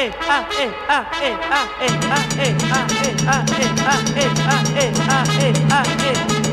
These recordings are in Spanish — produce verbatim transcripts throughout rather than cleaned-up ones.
eh, ah, eh, ah, eh, ah, eh, ah, eh, ah, eh, ah, eh, ah, eh, ah, eh, ah, eh, ah, eh.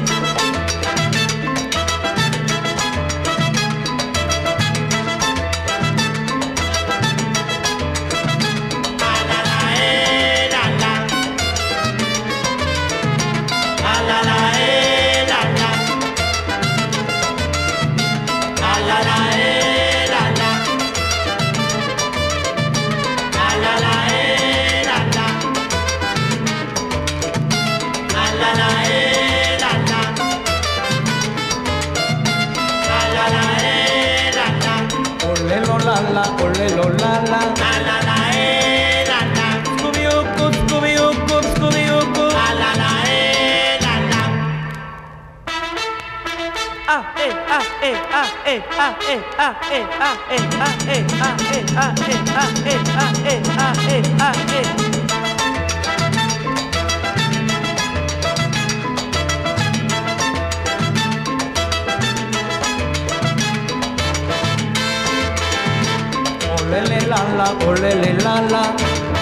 Ole lo la la, la la la eh la la, Scooby Doo, Scooby Doo, Scooby Doo, la la la eh la la. ah eh ah eh ah eh ah eh ah eh ah eh ah eh ah eh ah eh ah eh ah eh ah eh ah eh. ole le la la, ole le la la.